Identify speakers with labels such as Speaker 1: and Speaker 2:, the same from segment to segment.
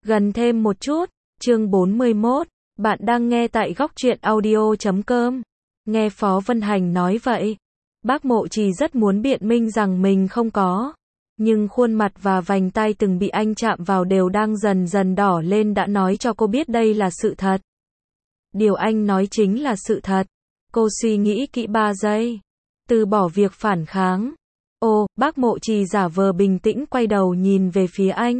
Speaker 1: Gần thêm một chút, chương 41, bạn đang nghe tại góc truyện audio.com. Nghe Phó Vân Hành nói vậy, bác Mộ Trì rất muốn biện minh rằng mình không có. Nhưng khuôn mặt và vành tai từng bị anh chạm vào đều đang dần dần đỏ lên đã nói cho cô biết đây là sự thật. Điều anh nói chính là sự thật. Cô suy nghĩ kỹ 3 giây. Từ bỏ việc phản kháng. Ồ, bác Mộ Trì giả vờ bình tĩnh quay đầu nhìn về phía anh.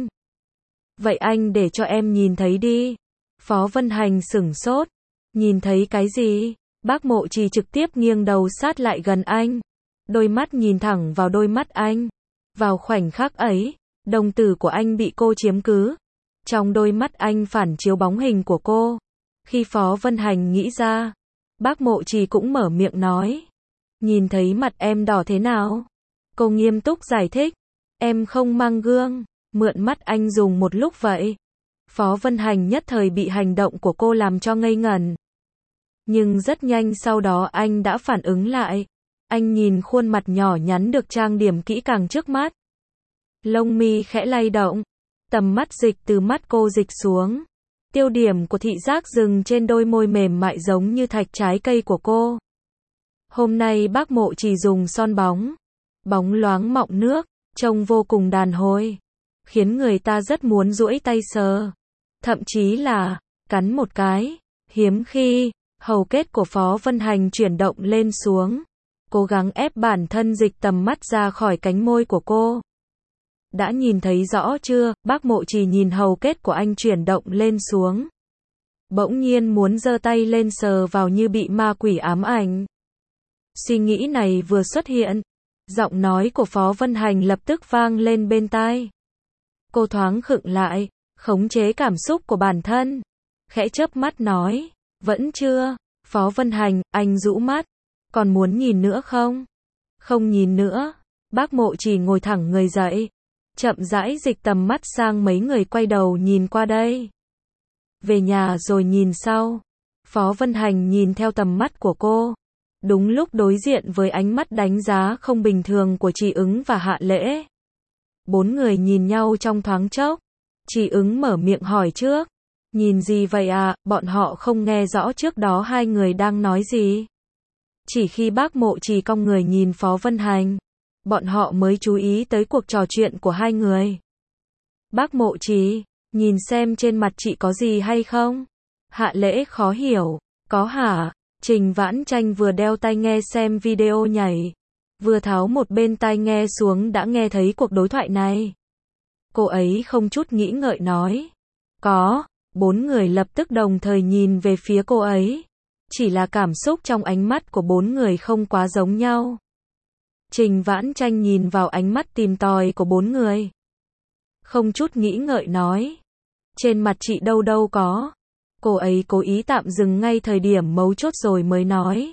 Speaker 1: Vậy anh để cho em nhìn thấy đi. Phó Vân Hành sửng sốt. Nhìn thấy cái gì? Bác Mộ Trì trực tiếp nghiêng đầu sát lại gần anh. Đôi mắt nhìn thẳng vào đôi mắt anh. Vào khoảnh khắc ấy, đồng tử của anh bị cô chiếm cứ. Trong đôi mắt anh phản chiếu bóng hình của cô. Khi Phó Vân Hành nghĩ ra, bác Mộ Trì cũng mở miệng nói. Nhìn thấy mặt em đỏ thế nào? Cô nghiêm túc giải thích. Em không mang gương. Mượn mắt anh dùng một lúc vậy. Phó Vân Hành nhất thời bị hành động của cô làm cho ngây ngẩn. Nhưng rất nhanh sau đó anh đã phản ứng lại. Anh nhìn khuôn mặt nhỏ nhắn được trang điểm kỹ càng trước mắt. Lông mi khẽ lay động. Tầm mắt dịch từ mắt cô dịch xuống. Tiêu điểm của thị giác dừng trên đôi môi mềm mại giống như thạch trái cây của cô. Hôm nay bác Mộ Trì dùng son bóng. Bóng loáng mọng nước, trông vô cùng đàn hồi. Khiến người ta rất muốn duỗi tay sờ. Thậm chí là, cắn một cái. Hiếm khi, hầu kết của Phó Vân Hành chuyển động lên xuống. Cố gắng ép bản thân dịch tầm mắt ra khỏi cánh môi của cô. Đã nhìn thấy rõ chưa? Bác Mộ Trì nhìn hầu kết của anh chuyển động lên xuống. Bỗng nhiên muốn giơ tay lên sờ vào như bị ma quỷ ám ảnh. Suy nghĩ này vừa xuất hiện, giọng nói của Phó Vân Hành lập tức vang lên bên tai. Cô thoáng khựng lại, khống chế cảm xúc của bản thân. Khẽ chớp mắt nói, vẫn chưa. Phó Vân Hành, anh rũ mắt. Còn muốn nhìn nữa không? Không nhìn nữa. Bác Mộ Trì ngồi thẳng người dậy. Chậm rãi dịch tầm mắt sang mấy người quay đầu nhìn qua đây. Về nhà rồi nhìn sau. Phó Vân Hành nhìn theo tầm mắt của cô. Đúng lúc đối diện với ánh mắt đánh giá không bình thường của Trì Ứng và Hạ Lễ. 4 người nhìn nhau trong thoáng chốc. Trì Ứng mở miệng hỏi trước. Nhìn gì vậy à? Bọn họ không nghe rõ trước đó hai người đang nói gì. Chỉ khi bác Mộ Trì cong người nhìn Phó Vân Hành, bọn họ mới chú ý tới cuộc trò chuyện của hai người. Bác Mộ Trì, nhìn xem trên mặt chị có gì hay không? Hạ Lễ khó hiểu. Có hả? Trình Vãn Tranh vừa đeo tai nghe xem video nhảy, vừa tháo một bên tai nghe xuống đã nghe thấy cuộc đối thoại này. Cô ấy không chút nghĩ ngợi nói. Có. 4 người lập tức đồng thời nhìn về phía cô ấy. Chỉ là cảm xúc trong ánh mắt của 4 người không quá giống nhau. Trình Vãn Tranh nhìn vào ánh mắt tìm tòi của 4 người. Không chút nghĩ ngợi nói. Trên mặt chị đâu đâu có. Cô ấy cố ý tạm dừng ngay thời điểm mấu chốt rồi mới nói.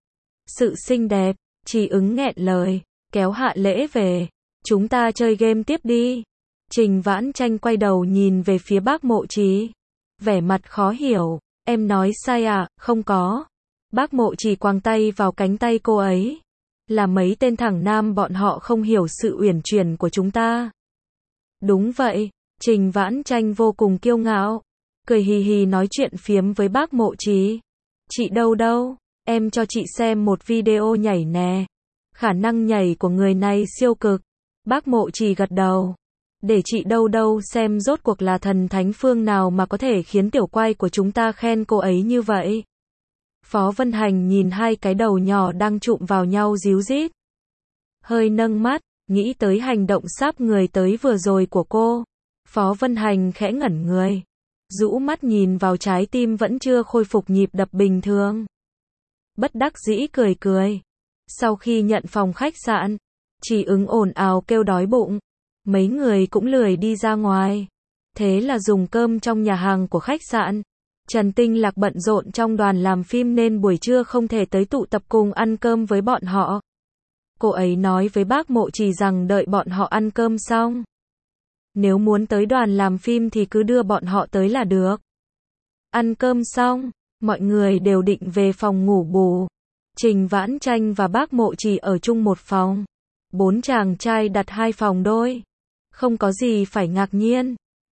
Speaker 1: Sự xinh đẹp. Trì Ứng nghẹn lời, kéo Hạ Lễ về. Chúng ta chơi game tiếp đi. Trình Vãn Tranh quay đầu nhìn về phía bác Mộ Trì. Vẻ mặt khó hiểu. Em nói sai à? Không có. Bác Mộ Trì quàng tay vào cánh tay cô ấy. Là mấy tên thẳng nam bọn họ không hiểu sự uyển chuyển của chúng ta. Đúng vậy. Trình Vãn Tranh vô cùng kiêu ngạo. Cười hì hì nói chuyện phiếm với bác Mộ Trì. Chị đâu đâu? Em cho chị xem một video nhảy nè. Khả năng nhảy của người này siêu cực. Bác Mộ Trì gật đầu. Để chị đâu đâu xem rốt cuộc là thần thánh phương nào mà có thể khiến tiểu quay của chúng ta khen cô ấy như vậy. Phó Vân Hành nhìn hai cái đầu nhỏ đang chụm vào nhau ríu rít. Hơi nâng mắt, nghĩ tới hành động sáp người tới vừa rồi của cô. Phó Vân Hành khẽ ngẩn người. Rũ mắt nhìn vào trái tim vẫn chưa khôi phục nhịp đập bình thường. Bất đắc dĩ cười cười. Sau khi nhận phòng khách sạn, Trì Ứng ồn ào kêu đói bụng. Mấy người cũng lười đi ra ngoài. Thế là dùng cơm trong nhà hàng của khách sạn. Trần Tinh Lạc bận rộn trong đoàn làm phim nên buổi trưa không thể tới tụ tập cùng ăn cơm với bọn họ. Cô ấy nói với bác Mộ Trì rằng đợi bọn họ ăn cơm xong. Nếu muốn tới đoàn làm phim thì cứ đưa bọn họ tới là được. Ăn cơm xong, mọi người đều định về phòng ngủ bù. Trình Vãn Tranh và bác Mộ Trì ở chung một phòng. 4 chàng trai đặt 2 phòng đôi. Không có gì phải ngạc nhiên.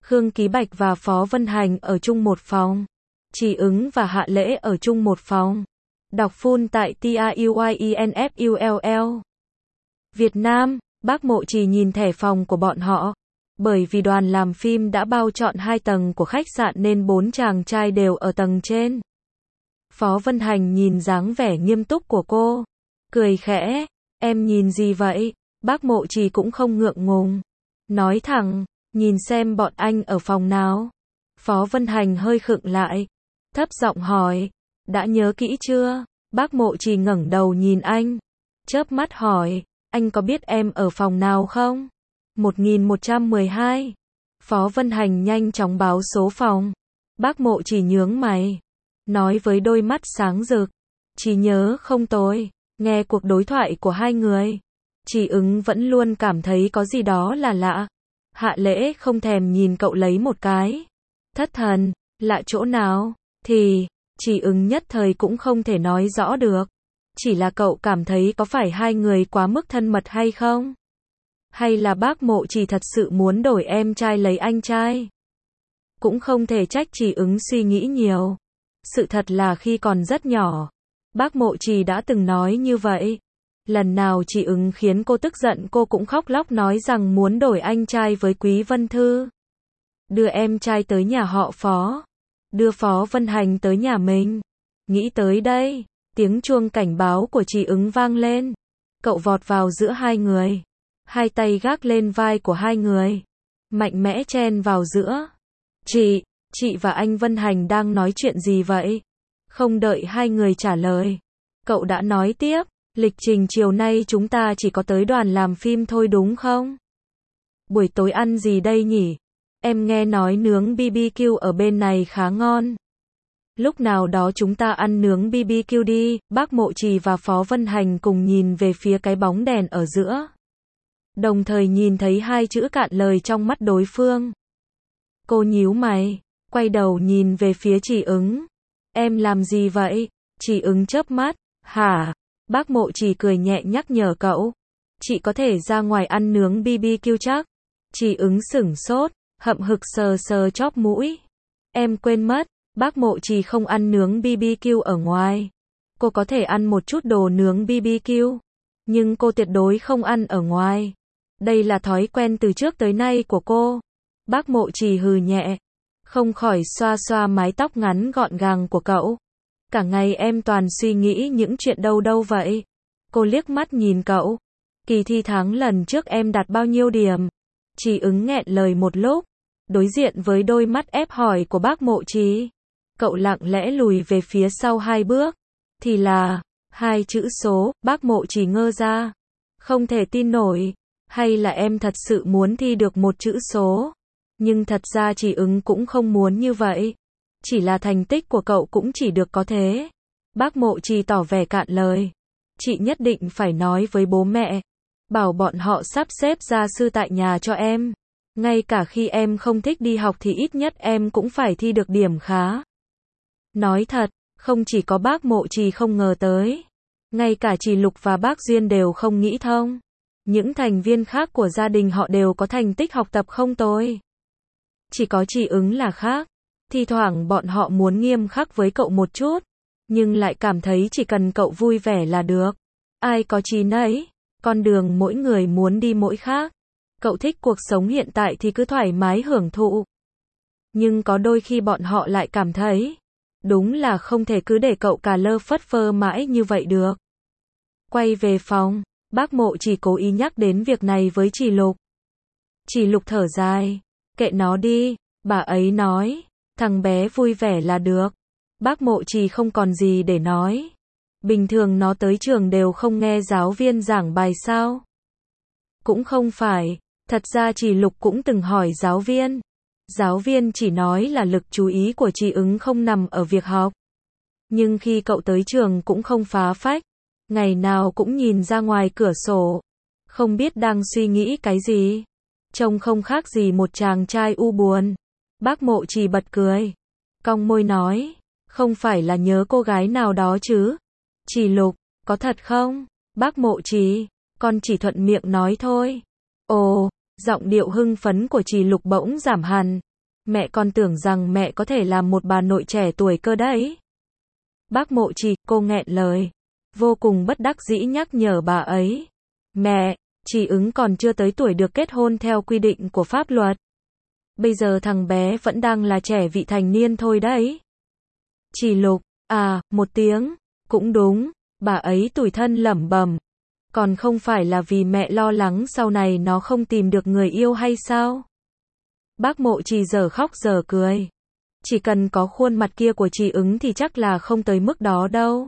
Speaker 1: Khương Ký Bạch và Phó Vân Hành ở chung một phòng. Chỉ Ứng và Hạ Lễ ở chung một phòng. Đọc full tại TRUYINFULL. Việt Nam, bác Mộ Trì nhìn thẻ phòng của bọn họ. Bởi vì đoàn làm phim đã bao trọn 2 tầng của khách sạn nên 4 chàng trai đều ở tầng trên. Phó Vân Hành nhìn dáng vẻ nghiêm túc của cô. Cười khẽ, em nhìn gì vậy? Bác Mộ Trì cũng không ngượng ngùng. Nói thẳng, nhìn xem bọn anh ở phòng nào. Phó Vân Hành hơi khựng lại. Thấp giọng hỏi, đã nhớ kỹ chưa? Bác Mộ Trì ngẩng đầu nhìn anh. Chớp mắt hỏi, anh có biết em ở phòng nào không? 1112. Phó Vân Hành nhanh chóng báo số phòng. Bác Mộ Trì nhướng mày. Nói với đôi mắt sáng rực. Trí nhớ không tồi. Nghe cuộc đối thoại của hai người. Chỉ Ứng vẫn luôn cảm thấy có gì đó là lạ. Hạ Lễ không thèm nhìn cậu lấy một cái. Thất thần, lạ chỗ nào? Thì, Chỉ Ứng nhất thời cũng không thể nói rõ được. Chỉ là cậu cảm thấy có phải hai người quá mức thân mật hay không? Hay là bác Mộ Trì thật sự muốn đổi em trai lấy anh trai? Cũng không thể trách Chỉ Ứng suy nghĩ nhiều. Sự thật là khi còn rất nhỏ, bác Mộ Trì đã từng nói như vậy. Lần nào Chỉ Ứng khiến cô tức giận cô cũng khóc lóc nói rằng muốn đổi anh trai với Quý Vân Thư. Đưa em trai tới nhà họ Phó. Đưa Phó Vân Hành tới nhà mình. Nghĩ tới đây, tiếng chuông cảnh báo của Chỉ Ứng vang lên. Cậu vọt vào giữa hai người. Hai tay gác lên vai của hai người. Mạnh mẽ chen vào giữa. Chị và anh Vân Hành đang nói chuyện gì vậy? Không đợi hai người trả lời. Cậu đã nói tiếp, lịch trình chiều nay chúng ta chỉ có tới đoàn làm phim thôi đúng không? Buổi tối ăn gì đây nhỉ? Em nghe nói nướng BBQ ở bên này khá ngon. Lúc nào đó chúng ta ăn nướng BBQ đi, bác Mộ Trì và Phó Vân Hành cùng nhìn về phía cái bóng đèn ở giữa. Đồng thời nhìn thấy hai chữ cạn lời trong mắt đối phương. Cô nhíu mày, quay đầu nhìn về phía Chỉ Ứng. Em làm gì vậy? Chỉ Ứng chớp mắt. Hả? Bác Mộ Trì cười nhẹ nhắc nhở cậu. Chị có thể ra ngoài ăn nướng BBQ chắc? Chỉ Ứng sửng sốt, hậm hực sờ sờ chóp mũi. Em quên mất, bác Mộ Trì không ăn nướng BBQ ở ngoài. Cô có thể ăn một chút đồ nướng BBQ, nhưng cô tuyệt đối không ăn ở ngoài. Đây là thói quen từ trước tới nay của cô. Bác Mộ Trì hừ nhẹ, không khỏi xoa xoa mái tóc ngắn gọn gàng của cậu. Cả ngày em toàn suy nghĩ những chuyện đâu vậy? Cô liếc mắt nhìn cậu. Kỳ thi tháng lần trước em đạt bao nhiêu điểm? Chỉ Ứng nghẹn lời một lúc, đối diện với đôi mắt ép hỏi của bác Mộ Trì. Cậu lặng lẽ lùi về phía sau 2 bước. Thì là, 2 chữ số, bác Mộ Trì ngơ ra. Không thể tin nổi. Hay là em thật sự muốn thi được 1 chữ số? Nhưng thật ra Chỉ Ứng cũng không muốn như vậy. Chỉ là thành tích của cậu cũng chỉ được có thế. Bác Mộ Trì tỏ vẻ cạn lời. Chị nhất định phải nói với bố mẹ. Bảo bọn họ sắp xếp gia sư tại nhà cho em. Ngay cả khi em không thích đi học thì ít nhất em cũng phải thi được điểm khá. Nói thật, không chỉ có bác Mộ Trì không ngờ tới. Ngay cả Trì Lục và bác Duyên đều không nghĩ thông. Những thành viên khác của gia đình họ đều có thành tích học tập không tồi. Chỉ có Chỉ Ứng là khác. Thi thoảng bọn họ muốn nghiêm khắc với cậu một chút. Nhưng lại cảm thấy chỉ cần cậu vui vẻ là được. Ai có chí nấy. Con đường mỗi người muốn đi mỗi khác. Cậu thích cuộc sống hiện tại thì cứ thoải mái hưởng thụ. Nhưng có đôi khi bọn họ lại cảm thấy. Đúng là không thể cứ để cậu cà lơ phất phơ mãi như vậy được. Quay về phòng. Bác Mộ Trì cố ý nhắc đến việc này với Trì Lục. Trì Lục thở dài. Kệ nó đi, bà ấy nói. Thằng bé vui vẻ là được. Bác Mộ Trì không còn gì để nói. Bình thường nó tới trường đều không nghe giáo viên giảng bài sao? Cũng không phải. Thật ra Trì Lục cũng từng hỏi giáo viên. Giáo viên chỉ nói là lực chú ý của Chỉ Ứng không nằm ở việc học. Nhưng khi cậu tới trường cũng không phá phách. Ngày nào cũng nhìn ra ngoài cửa sổ. Không biết đang suy nghĩ cái gì. Trông không khác gì một chàng trai u buồn. Bác Mộ Trì bật cười. Cong môi nói. Không phải là nhớ cô gái nào đó chứ? Trì Lục, có thật không? Bác Mộ Trì, con chỉ thuận miệng nói thôi. Ồ, giọng điệu hưng phấn của Trì Lục bỗng giảm hẳn. Mẹ còn tưởng rằng mẹ có thể làm một bà nội trẻ tuổi cơ đấy. Bác Mộ Trì, cô nghẹn lời. Vô cùng bất đắc dĩ nhắc nhở bà ấy. Mẹ, Trì Ứng còn chưa tới tuổi được kết hôn theo quy định của pháp luật. Bây giờ thằng bé vẫn đang là trẻ vị thành niên thôi đấy. Trì Lục, à, một tiếng. Cũng đúng, bà ấy tủi thân lẩm bẩm. Còn không phải là vì mẹ lo lắng sau này nó không tìm được người yêu hay sao? Bác Mộ Trì giờ khóc giờ cười. Chỉ cần có khuôn mặt kia của Trì Ứng thì chắc là không tới mức đó đâu.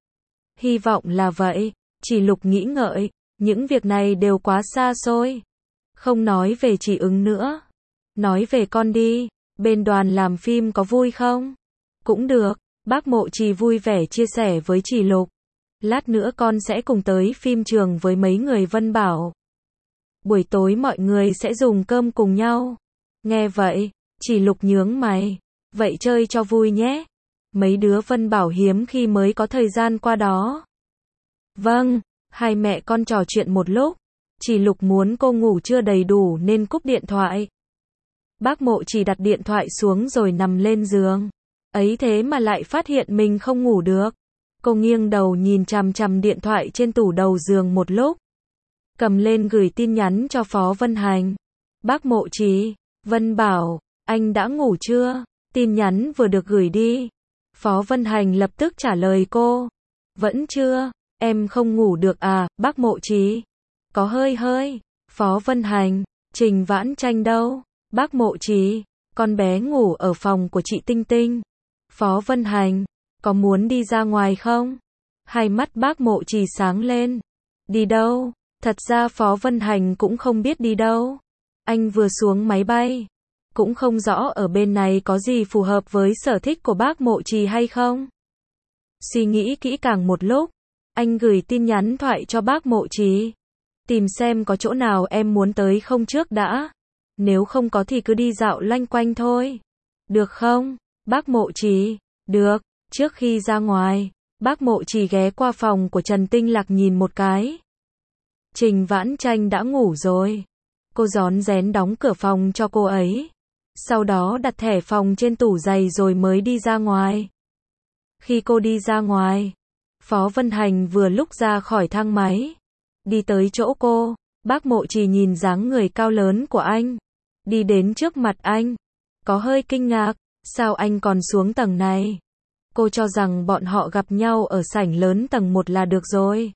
Speaker 1: Hy vọng là vậy, Trì Lục nghĩ ngợi, những việc này đều quá xa xôi. Không nói về Trì Ứng nữa. Nói về con đi, bên đoàn làm phim có vui không? Cũng được, bác Mộ Trì vui vẻ chia sẻ với Trì Lục. Lát nữa con sẽ cùng tới phim trường với mấy người Vân Bảo. Buổi tối mọi người sẽ dùng cơm cùng nhau. Nghe vậy, Trì Lục nhướng mày. Vậy chơi cho vui nhé. Mấy đứa Vân Bảo hiếm khi mới có thời gian qua đó. Vâng, hai mẹ con trò chuyện một lúc. Trì Lục muốn cô ngủ chưa đầy đủ nên cúp điện thoại. Bác Mộ Trì đặt điện thoại xuống rồi nằm lên giường. Ấy thế mà lại phát hiện mình không ngủ được. Cô nghiêng đầu nhìn chằm chằm điện thoại trên tủ đầu giường một lúc. Cầm lên gửi tin nhắn cho Phó Vân Hành. Bác Mộ Trì, Vân Bảo, anh đã ngủ chưa? Tin nhắn vừa được gửi đi. Phó Vân Hành lập tức trả lời cô. Vẫn chưa, em không ngủ được à, bác Mộ Trì? Có hơi. Phó Vân Hành, Trình Vãn Tranh đâu? Bác Mộ Trì, con bé ngủ ở phòng của chị Tinh Tinh. Phó Vân Hành, có muốn đi ra ngoài không? Hai mắt bác Mộ Trì sáng lên. Đi đâu? Thật ra Phó Vân Hành cũng không biết đi đâu. Anh vừa xuống máy bay. Cũng không rõ ở bên này có gì phù hợp với sở thích của bác Mộ Trì hay không. Suy nghĩ kỹ càng một lúc, anh gửi tin nhắn thoại cho bác Mộ Trì. Tìm xem có chỗ nào em muốn tới không trước đã. Nếu không có thì cứ đi dạo loanh quanh thôi. Được không? Bác Mộ Trì, được. Trước khi ra ngoài, bác Mộ Trì ghé qua phòng của Trần Tinh Lạc nhìn một cái. Trình Vãn Tranh đã ngủ rồi. Cô rón rén đóng cửa phòng cho cô ấy. Sau đó đặt thẻ phòng trên tủ giày rồi mới đi ra ngoài. Khi cô đi ra ngoài, Phó Vân Hành vừa lúc ra khỏi thang máy. Đi tới chỗ cô, bác Mộ Trì nhìn dáng người cao lớn của anh. Đi đến trước mặt anh. Có hơi kinh ngạc, sao anh còn xuống tầng này? Cô cho rằng bọn họ gặp nhau ở sảnh lớn tầng 1 là được rồi.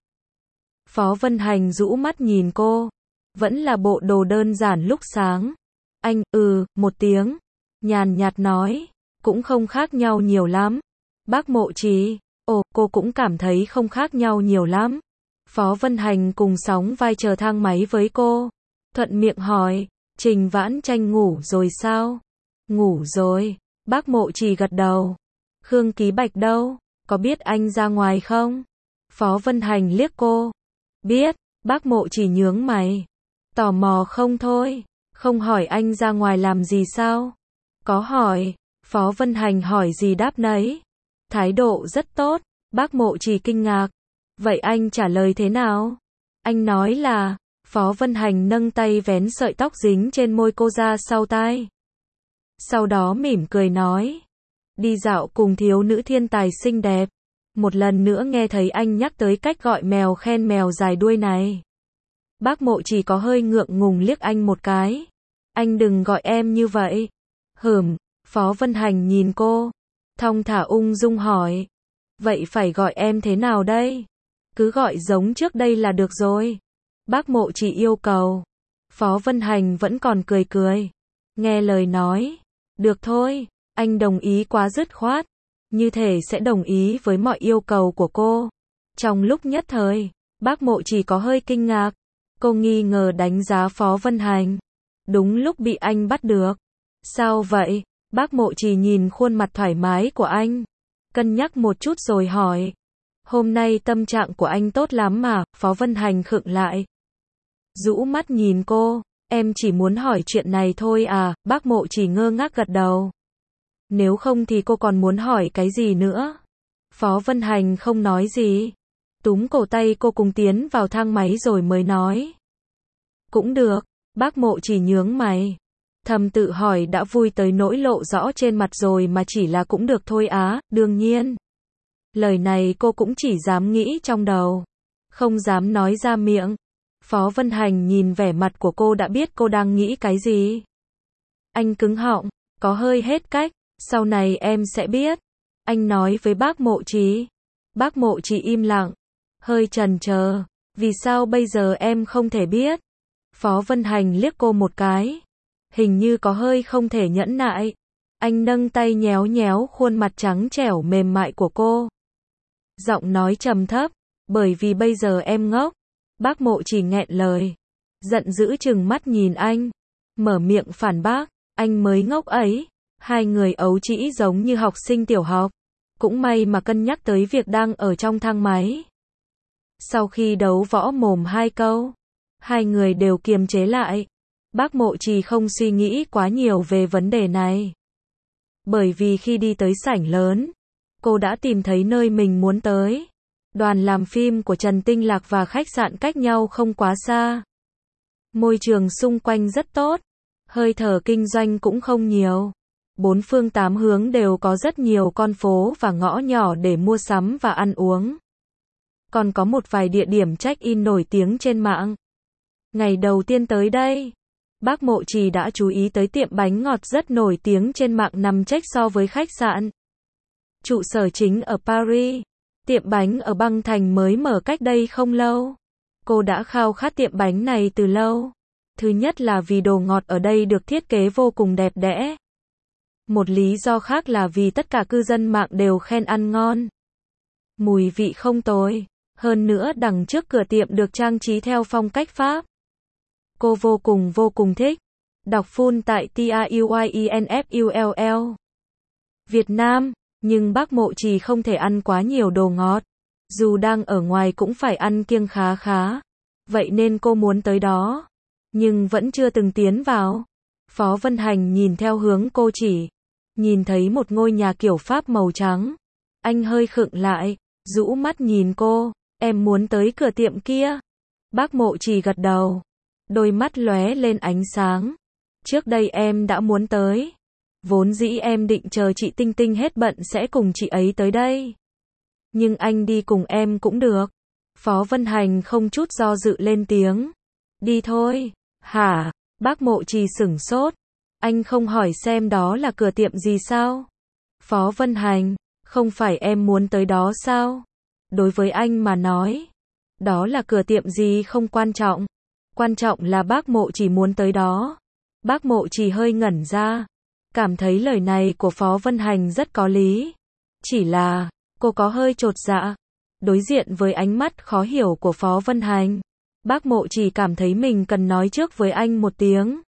Speaker 1: Phó Vân Hành rũ mắt nhìn cô. Vẫn là bộ đồ đơn giản lúc sáng. Anh, một tiếng. Nhàn nhạt nói. Cũng không khác nhau nhiều lắm. Bác Mộ Trì, cô cũng cảm thấy không khác nhau nhiều lắm. Phó Vân Hành cùng sóng vai chờ thang máy với cô. Thuận miệng hỏi, Trình Vãn Tranh ngủ rồi sao? Ngủ rồi. Bác Mộ Trì gật đầu. Khương Ký Bạch đâu? Có biết anh ra ngoài không? Phó Vân Hành liếc cô. Biết. Bác Mộ Trì nhướng mày. Tò mò không thôi. Không hỏi anh ra ngoài làm gì sao? Có hỏi. Phó Vân Hành hỏi gì đáp nấy. Thái độ rất tốt. Bác Mộ Trì kinh ngạc. Vậy anh trả lời thế nào? Anh nói là, Phó Vân Hành nâng tay vén sợi tóc dính trên môi cô ra sau tai. Sau đó mỉm cười nói. Đi dạo cùng thiếu nữ thiên tài xinh đẹp. Một lần nữa nghe thấy anh nhắc tới cách gọi mèo khen mèo dài đuôi này. Bác Mộ Trì có hơi ngượng ngùng liếc anh một cái. Anh đừng gọi em như vậy. Phó Vân Hành nhìn cô. Thong thả ung dung hỏi. Vậy phải gọi em thế nào đây? Cứ gọi giống trước đây là được rồi. Bác Mộ Trì yêu cầu. Phó Vân Hành vẫn còn cười cười. Nghe lời nói. Được thôi, anh đồng ý quá dứt khoát. Như thể sẽ đồng ý với mọi yêu cầu của cô. Trong lúc nhất thời, bác Mộ Trì có hơi kinh ngạc. Cô nghi ngờ đánh giá Phó Vân Hành. Đúng lúc bị anh bắt được. Sao vậy? Bác Mộ Trì nhìn khuôn mặt thoải mái của anh. Cân nhắc một chút rồi hỏi. Hôm nay tâm trạng của anh tốt lắm mà, Phó Vân Hành khựng lại. Rũ mắt nhìn cô, em chỉ muốn hỏi chuyện này thôi à, bác Mộ Trì ngơ ngác gật đầu. Nếu không thì cô còn muốn hỏi cái gì nữa? Phó Vân Hành không nói gì. Túm cổ tay cô cùng tiến vào thang máy rồi mới nói. Cũng được, bác Mộ Trì nhướng mày. Thầm tự hỏi đã vui tới nỗi lộ rõ trên mặt rồi mà chỉ là cũng được thôi á, đương nhiên. Lời này cô cũng chỉ dám nghĩ trong đầu, không dám nói ra miệng. Phó Vân Hành nhìn vẻ mặt của cô đã biết cô đang nghĩ cái gì. Anh cứng họng, có hơi hết cách, sau này em sẽ biết. Anh nói với bác Mộ Trì. Bác Mộ Trì im lặng, hơi chần chờ. Vì sao bây giờ em không thể biết? Phó Vân Hành liếc cô một cái. Hình như có hơi không thể nhẫn nại. Anh nâng tay nhéo nhéo khuôn mặt trắng trẻo mềm mại của cô. Giọng nói trầm thấp, bởi vì bây giờ em ngốc. Bác Mộ Trì nghẹn lời, giận dữ trừng mắt nhìn anh, mở miệng phản bác, anh mới ngốc ấy. Hai người ấu trĩ giống như học sinh tiểu học, cũng may mà cân nhắc tới việc đang ở trong thang máy. Sau khi đấu võ mồm hai câu, hai người đều kiềm chế lại. Bác Mộ Trì không suy nghĩ quá nhiều về vấn đề này. Bởi vì khi đi tới sảnh lớn, cô đã tìm thấy nơi mình muốn tới. Đoàn làm phim của Trần Tinh Lạc và khách sạn cách nhau không quá xa. Môi trường xung quanh rất tốt, hơi thở kinh doanh cũng không nhiều. Bốn phương tám hướng đều có rất nhiều con phố và ngõ nhỏ để mua sắm và ăn uống. Còn có một vài địa điểm check-in nổi tiếng trên mạng. Ngày đầu tiên tới đây, bác Mộ Trì đã chú ý tới tiệm bánh ngọt rất nổi tiếng trên mạng nằm cách so với khách sạn. Trụ sở chính ở Paris. Tiệm bánh ở Băng Thành mới mở cách đây không lâu. Cô đã khao khát tiệm bánh này từ lâu. Thứ nhất là vì đồ ngọt ở đây được thiết kế vô cùng đẹp đẽ. Một lý do khác là vì tất cả cư dân mạng đều khen ăn ngon. Mùi vị không tồi. Hơn nữa đằng trước cửa tiệm được trang trí theo phong cách Pháp. Cô vô cùng thích. Đọc full tại TAUYINFULL. Việt Nam. Nhưng bác Mộ Trì không thể ăn quá nhiều đồ ngọt. Dù đang ở ngoài cũng phải ăn kiêng khá khá. Vậy nên cô muốn tới đó. Nhưng vẫn chưa từng tiến vào. Phó Vân Hành nhìn theo hướng cô chỉ. Nhìn thấy một ngôi nhà kiểu Pháp màu trắng. Anh hơi khựng lại, rũ mắt nhìn cô. Em muốn tới cửa tiệm kia. Bác Mộ Trì gật đầu. Đôi mắt lóe lên ánh sáng. Trước đây em đã muốn tới. Vốn dĩ em định chờ chị Tinh Tinh hết bận sẽ cùng chị ấy tới đây. Nhưng anh đi cùng em cũng được. Phó Vân Hành không chút do dự lên tiếng. Đi thôi. Hả? Bác Mộ Trì sửng sốt. Anh không hỏi xem đó là cửa tiệm gì sao? Phó Vân Hành, không phải em muốn tới đó sao? Đối với anh mà nói, đó là cửa tiệm gì không quan trọng. Quan trọng là bác Mộ Trì muốn tới đó. Bác Mộ Trì hơi ngẩn ra. Cảm thấy lời này của Phó Vân Hành rất có lý. Chỉ là, cô có hơi chột dạ. Đối diện với ánh mắt khó hiểu của Phó Vân Hành, bác Mộ Trì cảm thấy mình cần nói trước với anh một tiếng.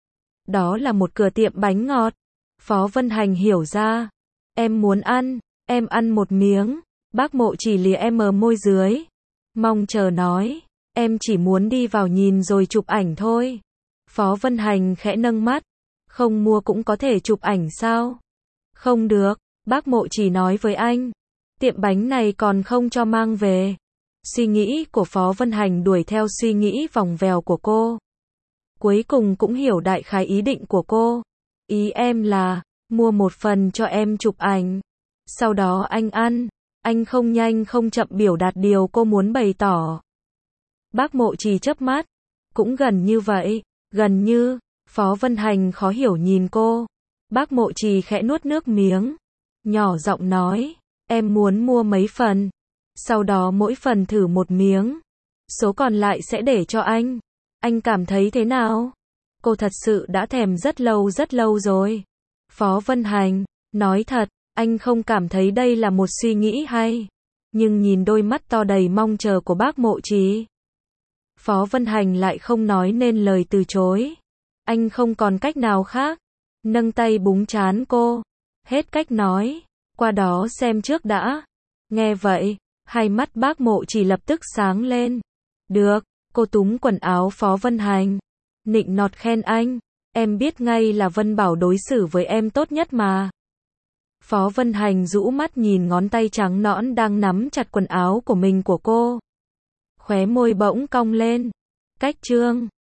Speaker 1: Đó là một cửa tiệm bánh ngọt. Phó Vân Hành hiểu ra. Em muốn ăn, em ăn một miếng. Bác Mộ Trì lìa em môi dưới. Mong chờ nói, em chỉ muốn đi vào nhìn rồi chụp ảnh thôi. Phó Vân Hành khẽ nâng mắt. Không mua cũng có thể chụp ảnh sao? Không được, bác Mộ Trì nói với anh. Tiệm bánh này còn không cho mang về. Suy nghĩ của Phó Vân Hành đuổi theo suy nghĩ vòng vèo của cô. Cuối cùng cũng hiểu đại khái ý định của cô. Ý em là, mua một phần cho em chụp ảnh. Sau đó anh ăn. Anh không nhanh không chậm biểu đạt điều cô muốn bày tỏ. Bác Mộ Trì chớp mắt. Cũng gần như vậy, gần như. Phó Vân Hành khó hiểu nhìn cô. Bác Mộ Trì khẽ nuốt nước miếng. Nhỏ giọng nói, em muốn mua mấy phần. Sau đó mỗi phần thử một miếng. Số còn lại sẽ để cho anh. Anh cảm thấy thế nào? Cô thật sự đã thèm rất lâu rồi. Phó Vân Hành, nói thật, anh không cảm thấy đây là một suy nghĩ hay. Nhưng nhìn đôi mắt to đầy mong chờ của bác Mộ Trì, Phó Vân Hành lại không nói nên lời từ chối. Anh không còn cách nào khác. Nâng tay búng trán cô. Hết cách nói. Qua đó xem trước đã. Nghe vậy, hai mắt bác Mộ Trì lập tức sáng lên. Được, cô túm quần áo Phó Vân Hành. Nịnh nọt khen anh. Em biết ngay là Vân Bảo đối xử với em tốt nhất mà. Phó Vân Hành rũ mắt nhìn ngón tay trắng nõn đang nắm chặt quần áo của mình của cô. Khóe môi bỗng cong lên. Cách chương